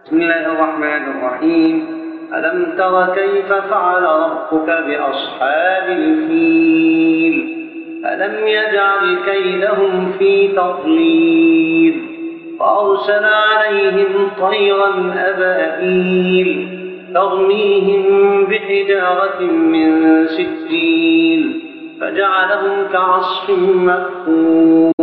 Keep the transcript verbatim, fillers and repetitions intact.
بسم الله الرحمن الرحيم. ألم تر كيف فعل ربك بأصحاب الفيل ألم يجعل كيدهم في تضليل وأرسل عليهم طيرا أبابيل ترميهم بحجارة من سجيل فجعلهم كعصف مأكول.